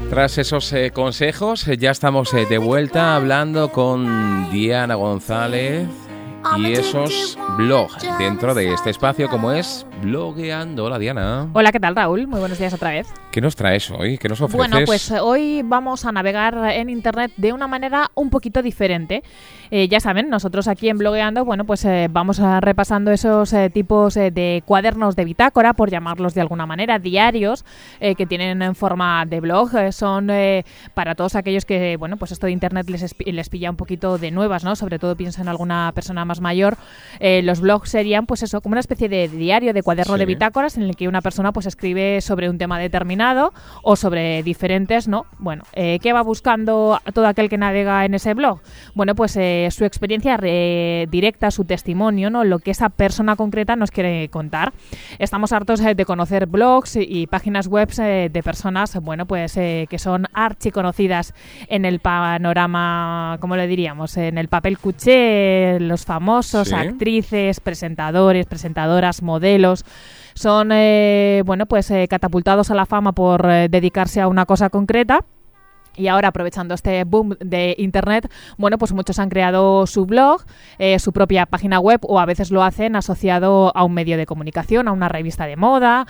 Tras esos consejos, ya estamos de vuelta hablando con Diana González y esos blogs dentro de este espacio como es Blogueando. Hola, Diana. Hola, ¿qué tal, Raúl? Muy buenos días otra vez. ¿Qué nos traes hoy? ¿Qué nos ofreces? Bueno, pues hoy vamos a navegar en Internet de una manera un poquito diferente. Ya saben, nosotros aquí en Blogueando, bueno, pues vamos repasando esos tipos de cuadernos de bitácora, por llamarlos de alguna manera, diarios, que tienen en forma de blog. Son para todos aquellos que, bueno, pues esto de Internet les pilla un poquito de nuevas, ¿no? Sobre todo piensa en alguna persona más mayor. Los blogs serían, pues eso, como una especie de diario, de cuaderno de bitácoras en el que una persona pues escribe sobre un tema determinado o sobre diferentes, ¿no? Bueno, ¿qué va buscando todo aquel que navega en ese blog? Bueno, pues su experiencia directa, su testimonio, ¿no? Lo que esa persona concreta nos quiere contar. Estamos hartos de conocer blogs y páginas web de personas, bueno, pues que son archiconocidas en el panorama, ¿cómo le diríamos? En el papel cuché, los famosos, actrices, presentadores, presentadoras, modelos. Son, bueno, pues catapultados a la fama por dedicarse a una cosa concreta. Y ahora, aprovechando este boom de Internet, bueno, pues muchos han creado su blog, su propia página web, o a veces lo hacen asociado a un medio de comunicación, a una revista de moda,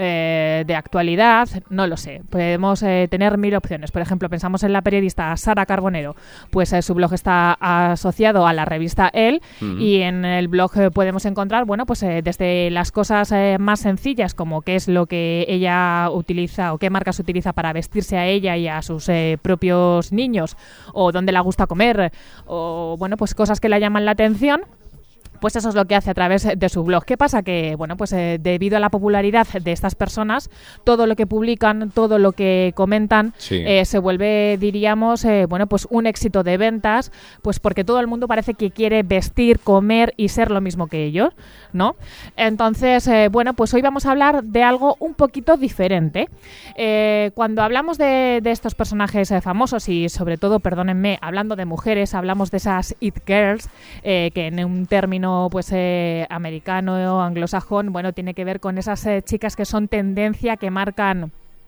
de actualidad, no lo sé. Podemos tener mil opciones. Por ejemplo, pensamos en la periodista Sara Carbonero, pues su blog está asociado a la revista Elle, y en el blog podemos encontrar, bueno, pues desde las cosas más sencillas, como qué es lo que ella utiliza o qué marcas utiliza para vestirse a ella y a sus propios niños, o dónde le gusta comer, o bueno, pues cosas que le llaman la atención. Pues eso es lo que hace a través de su blog. ¿Qué pasa? Que, bueno, pues debido a la popularidad de estas personas, todo lo que publican, todo lo que comentan, se vuelve, diríamos, bueno, pues un éxito de ventas, pues porque todo el mundo parece que quiere vestir, comer y ser lo mismo que ellos, ¿no? Entonces, bueno, pues hoy vamos a hablar de algo un poquito diferente. Cuando hablamos de estos personajes famosos y, sobre todo, perdónenme, hablando de mujeres, hablamos de esas it girls, que en un término pues americano o anglosajón, bueno, tiene que ver con esas chicas que son tendencia, que marcan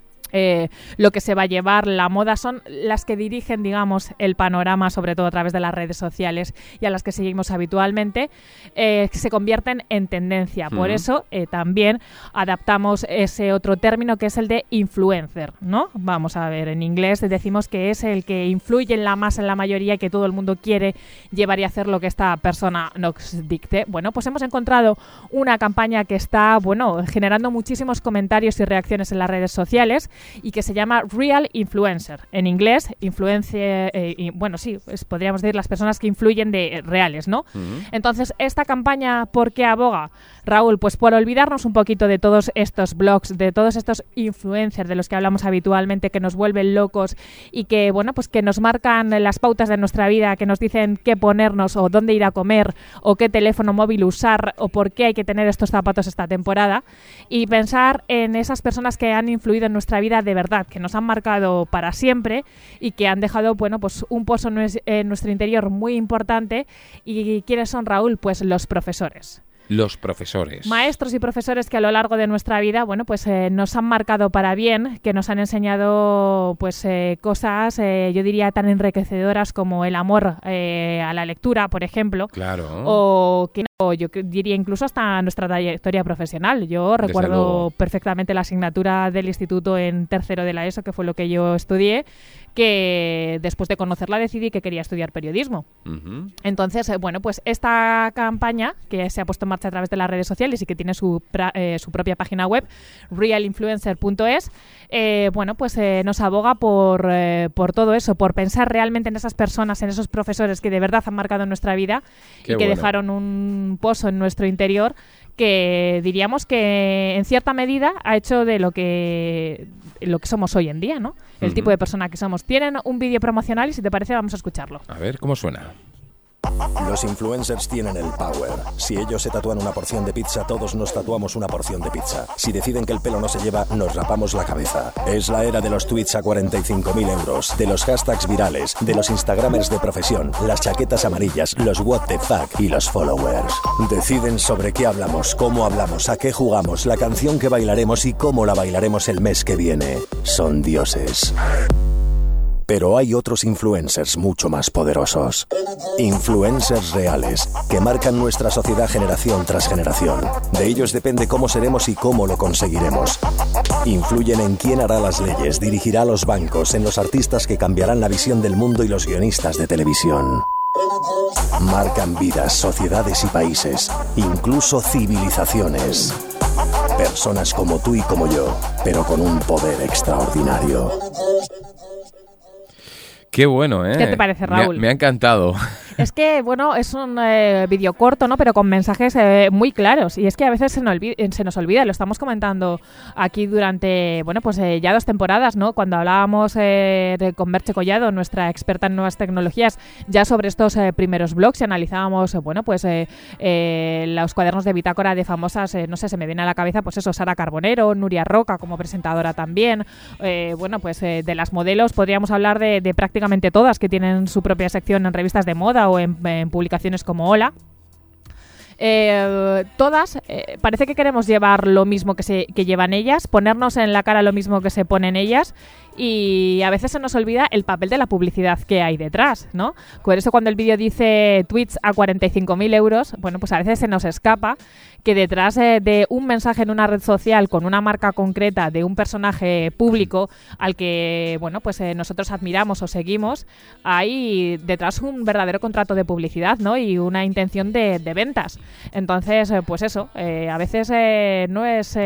lo que se va a llevar, la moda, son las que dirigen, digamos, el panorama, sobre todo a través de las redes sociales, y a las que seguimos habitualmente, se convierten en tendencia. Por eso también adaptamos ese otro término, que es el de influencer, ¿no? Vamos a ver, en inglés decimos que es el que influye en la masa, en la mayoría, y que todo el mundo quiere llevar y hacer lo que esta persona nos dicte. Bueno, pues hemos encontrado una campaña que está, bueno, generando muchísimos comentarios y reacciones en las redes sociales, y que se llama Real Influencer. En inglés, influencia, bueno, sí, podríamos decir las personas que influyen de reales, ¿no? Entonces, esta campaña, ¿por qué aboga, Raúl? Pues por olvidarnos un poquito de todos estos blogs, de todos estos influencers de los que hablamos habitualmente, que nos vuelven locos y que, bueno, pues que nos marcan las pautas de nuestra vida, que nos dicen qué ponernos o dónde ir a comer o qué teléfono móvil usar o por qué hay que tener estos zapatos esta temporada, y pensar en esas personas que han influido en nuestra vida de verdad, que nos han marcado para siempre y que han dejado, bueno, pues un pozo en nuestro interior muy importante. ¿Y quiénes son, Raúl? Pues los profesores. Los profesores. Maestros y profesores que a lo largo de nuestra vida, bueno, pues nos han marcado para bien, que nos han enseñado pues cosas, yo diría, tan enriquecedoras como el amor a la lectura, por ejemplo. Claro. O yo diría incluso hasta nuestra trayectoria profesional. Yo recuerdo perfectamente la asignatura del instituto en tercero de la ESO, que fue lo que yo estudié, que después de conocerla decidí que quería estudiar periodismo. Entonces, bueno, pues esta campaña que se ha puesto en marcha a través de las redes sociales y que tiene su propia página web, realinfluencer.es, bueno, pues nos aboga por todo eso, por pensar realmente en esas personas, en esos profesores que de verdad han marcado nuestra vida y que dejaron un pozo en nuestro interior que diríamos que en cierta medida ha hecho de lo que somos hoy en día, ¿no? El tipo de persona que somos. Tienen un vídeo promocional y, si te parece, vamos a escucharlo. A ver cómo suena. Los influencers tienen el power. Si ellos se tatúan una porción de pizza, todos nos tatuamos una porción de pizza. Si deciden que el pelo no se lleva, nos rapamos la cabeza. Es la era de los tweets a 45.000 euros, de los hashtags virales, de los instagramers de profesión, las chaquetas amarillas, los what the fuck y los followers. Deciden sobre qué hablamos, cómo hablamos, a qué jugamos, la canción que bailaremos y cómo la bailaremos el mes que viene. Son dioses. Pero hay otros influencers mucho más poderosos. Influencers reales, que marcan nuestra sociedad generación tras generación. De ellos depende cómo seremos y cómo lo conseguiremos. Influyen en quién hará las leyes, dirigirá a los bancos, en los artistas que cambiarán la visión del mundo y los guionistas de televisión. Marcan vidas, sociedades y países, incluso civilizaciones. Personas como tú y como yo, pero con un poder extraordinario. Qué bueno, ¿eh? ¿Qué te parece, Raúl? Me ha encantado. Es que, bueno, es un vídeo corto, ¿no? Pero con mensajes muy claros. Y es que a veces se nos olvida, lo estamos comentando aquí durante, bueno, pues ya 2 temporadas, ¿no? Cuando hablábamos con Merche Collado, nuestra experta en nuevas tecnologías, ya sobre estos primeros blogs y analizábamos, bueno, pues los cuadernos de bitácora de famosas, no sé, se me viene a la cabeza, pues eso, Sara Carbonero, Nuria Roca como presentadora también. Bueno, pues de las modelos podríamos hablar de prácticamente todas que tienen su propia sección en revistas de moda o en publicaciones como Hola. Todas parece que queremos llevar lo mismo que llevan ellas, ponernos en la cara lo mismo que se ponen ellas, y a veces se nos olvida el papel de la publicidad que hay detrás, ¿no? Por eso cuando el vídeo dice tweets a 45.000 euros, bueno, pues a veces se nos escapa que detrás de un mensaje en una red social con una marca concreta de un personaje público al que, bueno, pues nosotros admiramos o seguimos, hay detrás un verdadero contrato de publicidad, ¿no? Y una intención de ventas. Entonces, pues eso, a veces no es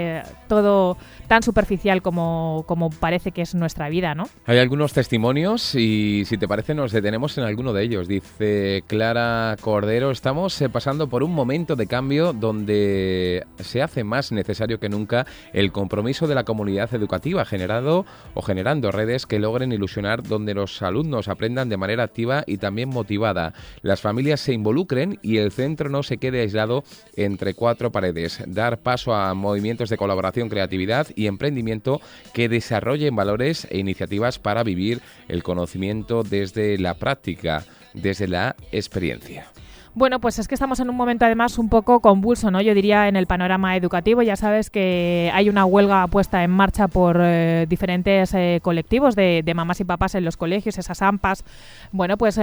todo tan superficial como parece que es nuestra vida, ¿no? Hay algunos testimonios y, si te parece, nos detenemos en alguno de ellos. Dice Clara Cordero: estamos pasando por un momento de cambio donde se hace más necesario que nunca el compromiso de la comunidad educativa, generando redes que logren ilusionar, donde los alumnos aprendan de manera activa y también motivada, las familias se involucren y el centro no se quede aislado entre 4 paredes. Dar paso a movimientos de colaboración, creatividad y emprendimiento que desarrollen valores e iniciativas para vivir el conocimiento desde la práctica, desde la experiencia. Bueno, pues es que estamos en un momento además un poco convulso, ¿no? Yo diría en el panorama educativo. Ya sabes que hay una huelga puesta en marcha por diferentes colectivos de mamás y papás en los colegios, esas AMPAs, bueno, pues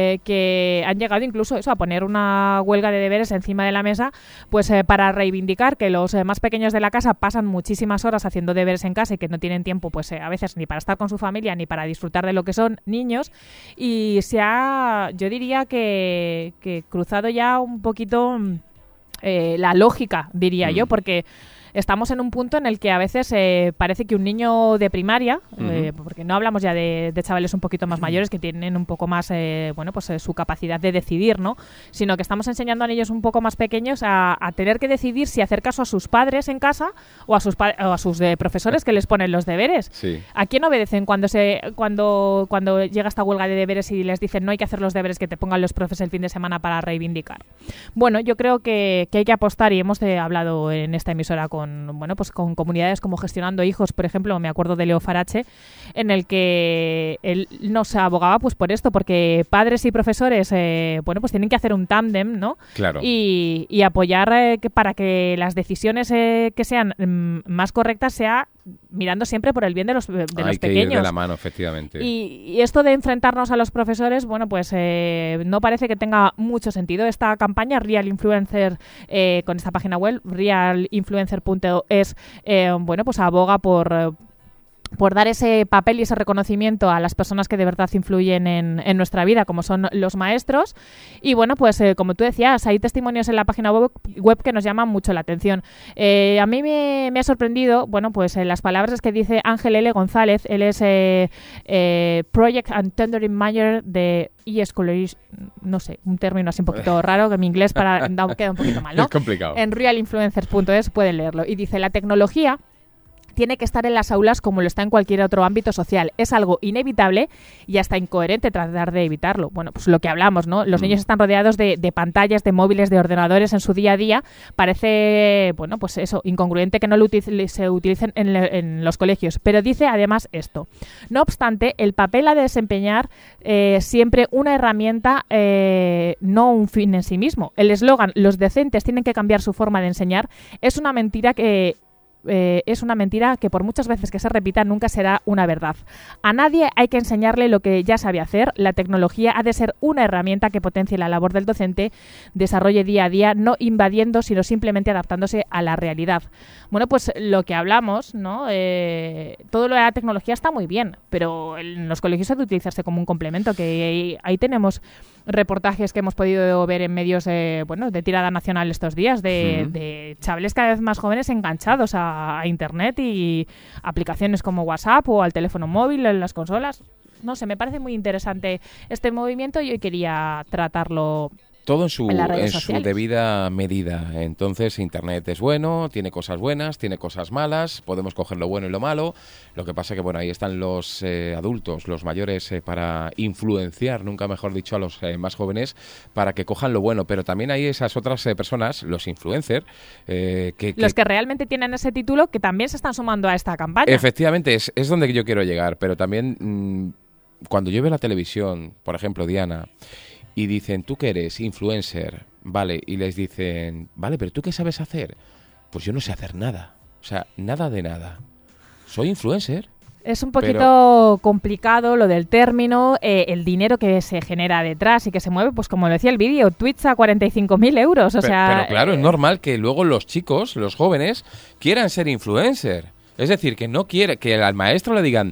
que han llegado incluso eso, a poner una huelga de deberes encima de la mesa, pues para reivindicar que los más pequeños de la casa pasan muchísimas horas haciendo deberes en casa y que no tienen tiempo, pues a veces ni para estar con su familia ni para disfrutar de lo que son niños. Y yo diría que cruzado ya un poquito la lógica, diría yo, porque estamos en un punto en el que a veces parece que un niño de primaria, porque no hablamos ya de chavales un poquito más mayores que tienen un poco más bueno, pues su capacidad de decidir, ¿no? Sino que estamos enseñando a niños un poco más pequeños a tener que decidir si hacer caso a sus padres en casa o a sus profesores que les ponen los deberes. Sí. ¿A quién obedecen cuando llega esta huelga de deberes y les dicen no hay que hacer los deberes que te pongan los profes el fin de semana para reivindicar? Bueno, yo creo que hay que apostar, y hemos hablado en esta emisora con comunidades como Gestionando Hijos, por ejemplo. Me acuerdo de Leo Farache, en el que él nos abogaba pues por esto, porque padres y profesores bueno, pues tienen que hacer un tándem, ¿no? Claro. Y apoyar para que las decisiones que sean más correctas sea mirando siempre por el bien de los pequeños. Hay que ir de la mano, efectivamente. Y esto de enfrentarnos a los profesores, bueno, pues no parece que tenga mucho sentido. Esta campaña Real Influencer, con esta página web, realinfluencer.es, bueno, pues aboga por dar ese papel y ese reconocimiento a las personas que de verdad influyen en nuestra vida, como son los maestros. Y bueno, pues como tú decías, hay testimonios en la página web que nos llaman mucho la atención. A mí me ha sorprendido, bueno, pues las palabras que dice Ángel L. González. Él es Project and Tendering Manager de e-Scholarship, no sé, un término así un poquito raro, que mi inglés queda un poquito mal, ¿no? Es complicado. En realinfluencers.es pueden leerlo. Y dice: la tecnología tiene que estar en las aulas como lo está en cualquier otro ámbito social. Es algo inevitable y hasta incoherente tratar de evitarlo. Bueno, pues lo que hablamos, ¿no? Los niños están rodeados de pantallas, de móviles, de ordenadores en su día a día. Parece, bueno, pues eso, incongruente que no se utilicen en los colegios. Pero dice además esto: no obstante, el papel ha de desempeñar siempre una herramienta, no un fin en sí mismo. El eslogan "los docentes tienen que cambiar su forma de enseñar" es una mentira que es una mentira que por muchas veces que se repita nunca será una verdad. A nadie hay que enseñarle lo que ya sabe hacer. La tecnología ha de ser una herramienta que potencie la labor del docente, desarrolle día a día, no invadiendo, sino simplemente adaptándose a la realidad. Bueno, pues lo que hablamos, ¿no? Todo lo de la tecnología está muy bien, pero en los colegios ha de utilizarse como un complemento, que ahí tenemos reportajes que hemos podido ver en medios de tirada nacional estos días de chavales cada vez más jóvenes enganchados a Internet y aplicaciones como WhatsApp o al teléfono móvil, en las consolas. No sé, me parece muy interesante este movimiento y hoy quería tratarlo. Todo en su sociales. debida medida. Entonces, Internet es bueno, tiene cosas buenas, tiene cosas malas, podemos coger lo bueno y lo malo. Lo que pasa que, bueno, ahí están los adultos, los mayores, para influenciar, nunca mejor dicho, a los más jóvenes, para que cojan lo bueno. Pero también hay esas otras personas, los influencers, los que realmente tienen ese título, que también se están sumando a esta campaña. Efectivamente, es donde yo quiero llegar. Pero también, cuando yo veo la televisión, por ejemplo, Diana, y dicen, ¿tú qué eres? Influencer. Vale, y les dicen, vale, pero ¿tú qué sabes hacer? Pues yo no sé hacer nada. O sea, nada de nada. Soy influencer. Es un poquito complicado lo del término, el dinero que se genera detrás y que se mueve, pues como lo decía el vídeo, tweets a 45.000 euros. Pero claro, es normal que luego los chicos, los jóvenes, quieran ser influencer. Es decir, que no quiere que al maestro le digan...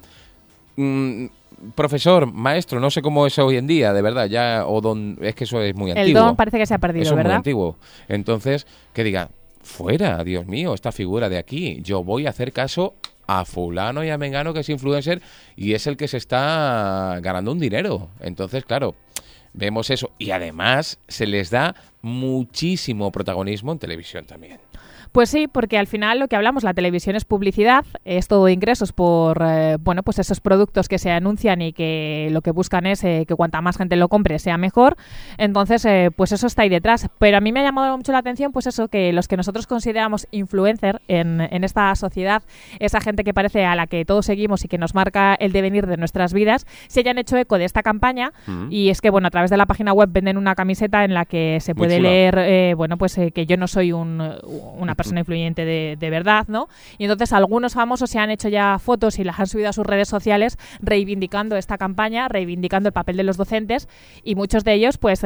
profesor, maestro, no sé cómo es hoy en día, de verdad, es que eso es muy antiguo. El don parece que se ha perdido, eso ¿verdad? Es muy antiguo. Entonces, que diga, fuera, Dios mío, esta figura de aquí, yo voy a hacer caso a fulano y a mengano que es influencer y es el que se está ganando un dinero. Entonces, claro, vemos eso. Y además se les da muchísimo protagonismo en televisión también. Pues sí, porque al final lo que hablamos, la televisión es publicidad, es todo ingresos por pues esos productos que se anuncian y que lo que buscan es que cuanta más gente lo compre sea mejor. Entonces, pues eso está ahí detrás. Pero a mí me ha llamado mucho la atención, pues eso, que los que nosotros consideramos influencer en esta sociedad, esa gente que parece a la que todos seguimos y que nos marca el devenir de nuestras vidas, se hayan hecho eco de esta campaña. Y es que, bueno, a través de la página web venden una camiseta en la que se puede leer, que yo no soy una persona influyente de verdad, ¿no? Y entonces algunos famosos se han hecho ya fotos y las han subido a sus redes sociales reivindicando esta campaña, reivindicando el papel de los docentes y muchos de ellos pues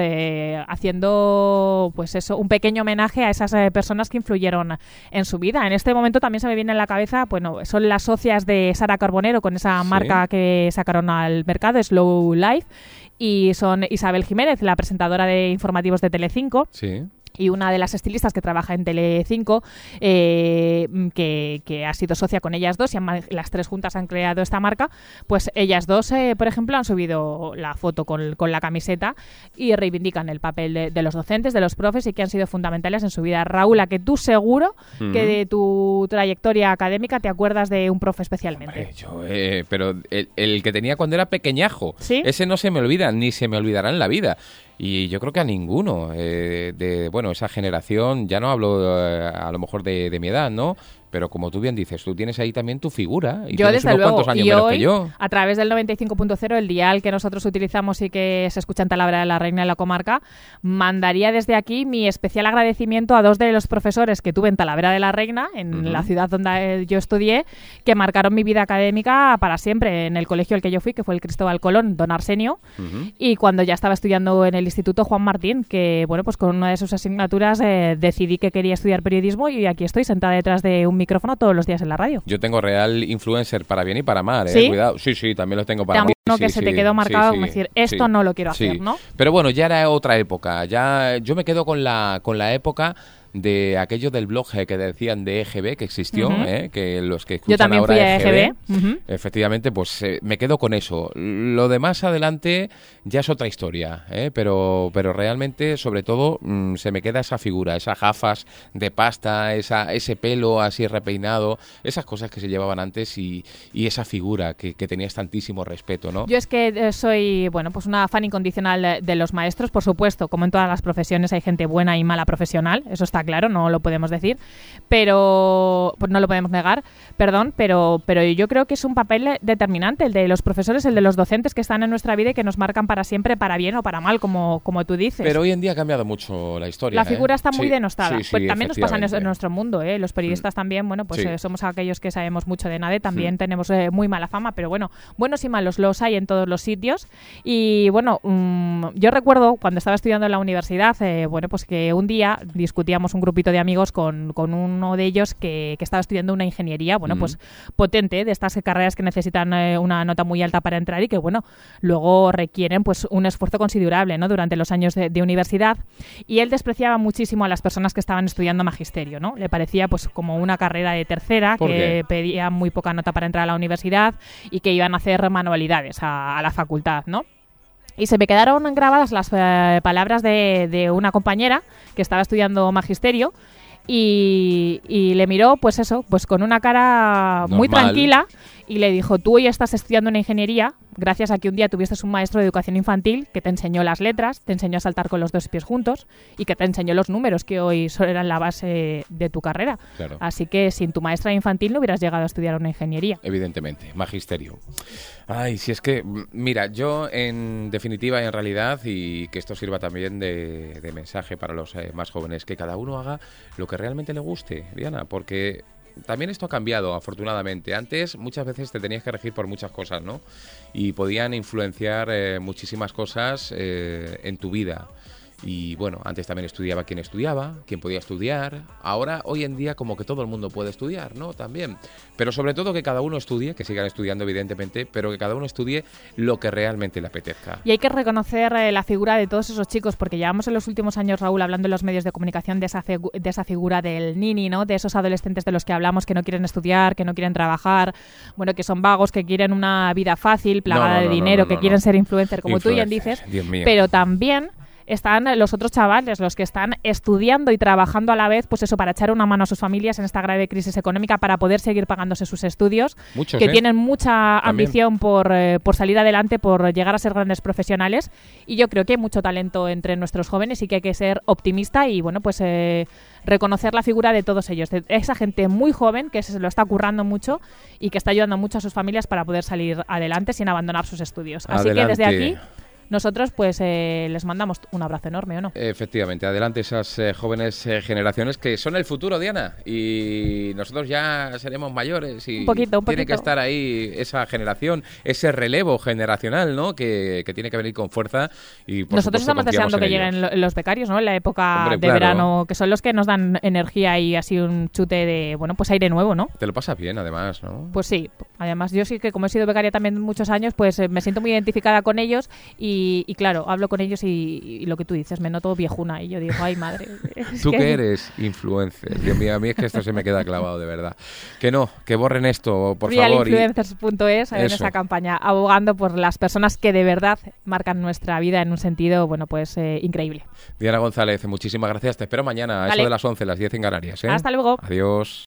haciendo pues eso, un pequeño homenaje a esas personas que influyeron en su vida. En este momento también se me viene en la cabeza, bueno, son las socias de Sara Carbonero con esa marca que sacaron al mercado, Slow Life, y son Isabel Jiménez, la presentadora de informativos de Telecinco. Sí. Y una de las estilistas que trabaja en Telecinco, que ha sido socia con ellas dos, y las tres juntas han creado esta marca, pues ellas dos, por ejemplo, han subido la foto con la camiseta y reivindican el papel de los docentes, de los profes, y que han sido fundamentales en su vida. Raúl, a que tú seguro que de tu trayectoria académica te acuerdas de un profe especialmente. Hombre, pero el que tenía cuando era pequeñajo, ¿sí? Ese no se me olvida, ni se me olvidará en la vida. Y yo creo que a ninguno esa generación, ya no hablo a lo mejor de mi edad, ¿no? Pero como tú bien dices, tú tienes ahí también tu figura. Y yo tienes desde unos luego, cuantos años y menos hoy, que yo. a través del 95.0, el dial que nosotros utilizamos y que se escucha en Talavera de la Reina en la comarca, mandaría desde aquí mi especial agradecimiento a dos de los profesores que tuve en Talavera de la Reina, en la ciudad donde yo estudié, que marcaron mi vida académica para siempre. En el colegio al que yo fui, que fue el Cristóbal Colón, don Arsenio, y cuando ya estaba estudiando en el Instituto Juan Martín, que bueno, pues con una de sus asignaturas decidí que quería estudiar periodismo y aquí estoy sentada detrás de un micrófono todos los días en la radio. Yo tengo real influencer para bien y para mal, ¿Sí? Cuidado. Sí, también lo tengo para mal. Uno que se te quedó marcado, como decir, esto no lo quiero hacer, ¿no? Pero bueno, ya era otra época. Ya yo me quedo con la época de aquello del blog que decían de EGB, que existió, que los que escuchan yo también ahora fui a EGB. Efectivamente, pues me quedo con eso. Lo de más adelante ya es otra historia, pero realmente, sobre todo, se me queda esa figura, esas gafas de pasta, ese pelo así repeinado, esas cosas que se llevaban antes y esa figura que tenías tantísimo respeto, ¿no? Yo es que soy, bueno, pues una fan incondicional de los maestros, por supuesto, como en todas las profesiones hay gente buena y mala profesional, eso está está claro, no lo podemos decir, pero pues no lo podemos negar, perdón, pero yo creo que es un papel determinante el de los profesores, el de los docentes que están en nuestra vida y que nos marcan para siempre, para bien o para mal, como tú dices. Pero hoy en día ha cambiado mucho la historia. La figura está muy denostada. Sí, pues también nos pasa en nuestro mundo, los periodistas también, bueno, pues somos aquellos que sabemos mucho de nada, también tenemos muy mala fama, pero bueno, buenos y malos los hay en todos los sitios. Y bueno, yo recuerdo cuando estaba estudiando en la universidad, bueno, pues que un día discutíamos un grupito de amigos con uno de ellos que estaba estudiando una ingeniería, bueno, pues potente, de estas carreras que necesitan una nota muy alta para entrar y que, bueno, luego requieren pues un esfuerzo considerable, ¿no?, durante los años de universidad. Y él despreciaba muchísimo a las personas que estaban estudiando magisterio, ¿no? Le parecía pues como una carrera de tercera, que pedía muy poca nota para entrar a la universidad y que iban a hacer manualidades a la facultad, ¿no? Y se me quedaron grabadas las palabras de una compañera que estaba estudiando magisterio y le miró, pues eso, pues con una cara muy tranquila y le dijo: tú hoy estás estudiando una ingeniería gracias a que un día tuviste un maestro de educación infantil que te enseñó las letras, te enseñó a saltar con los dos pies juntos y que te enseñó los números que hoy eran la base de tu carrera. Claro. Así que sin tu maestra infantil no hubieras llegado a estudiar una ingeniería. Evidentemente, magisterio. Ay, si es que, mira, yo en definitiva, en realidad, y que esto sirva también de mensaje para los más jóvenes, que cada uno haga lo que realmente le guste, Diana, porque también esto ha cambiado, afortunadamente. Antes muchas veces te tenías que regir por muchas cosas, ¿no? Y podían influenciar muchísimas cosas en tu vida. Y bueno, antes también estudiaba quien podía estudiar. Ahora, hoy en día, como que todo el mundo puede estudiar, ¿no? También. Pero sobre todo que cada uno estudie, que sigan estudiando evidentemente, pero que cada uno estudie lo que realmente le apetezca. Y hay que reconocer la figura de todos esos chicos, porque llevamos en los últimos años, Raúl, hablando en los medios de comunicación de esa figura del nini, ¿no? De esos adolescentes de los que hablamos que no quieren estudiar, que no quieren trabajar, bueno, que son vagos, que quieren una vida fácil, plagada de dinero, que quieren ser influencer, como tú bien dices. Dios mío. Pero también están los otros chavales, los que están estudiando y trabajando a la vez, pues eso, para echar una mano a sus familias en esta grave crisis económica, para poder seguir pagándose sus estudios. Muchos, que tienen mucha ambición por salir adelante, por llegar a ser grandes profesionales. Y yo creo que hay mucho talento entre nuestros jóvenes y que hay que ser optimista y, bueno, pues reconocer la figura de todos ellos, de esa gente muy joven que se lo está currando mucho y que está ayudando mucho a sus familias para poder salir adelante sin abandonar sus estudios. Así que desde aquí nosotros pues les mandamos un abrazo enorme, ¿o no? Efectivamente, adelante esas jóvenes generaciones que son el futuro, Diana, y nosotros ya seremos mayores y un poquito. Tiene que estar ahí esa generación, ese relevo generacional, ¿no? Que tiene que venir con fuerza y por nosotros supuesto, estamos deseando que lleguen los becarios, ¿no? En la época de verano, que son los que nos dan energía y así un chute de, bueno, pues aire nuevo, ¿no? Te lo pasas bien, además, ¿no? Pues sí, además yo sí que como he sido becaria también muchos años, pues me siento muy identificada con ellos y claro, hablo con ellos y lo que tú dices, me noto viejuna y yo digo, ay madre. Tú que eres influencer, Dios mío, a mí es que esto se me queda clavado de verdad. Que no, que borren esto, por favor. Realinfluencers.es en esa campaña, abogando por las personas que de verdad marcan nuestra vida en un sentido, bueno, pues increíble. Diana González, muchísimas gracias. Te espero mañana a eso de las 11, las 10 en Canarias. Hasta luego. Adiós.